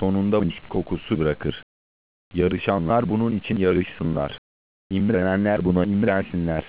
sonunda misk kokusu bırakır. Yarışanlar bunun için yarışsınlar. İmrenenler buna imrensinler.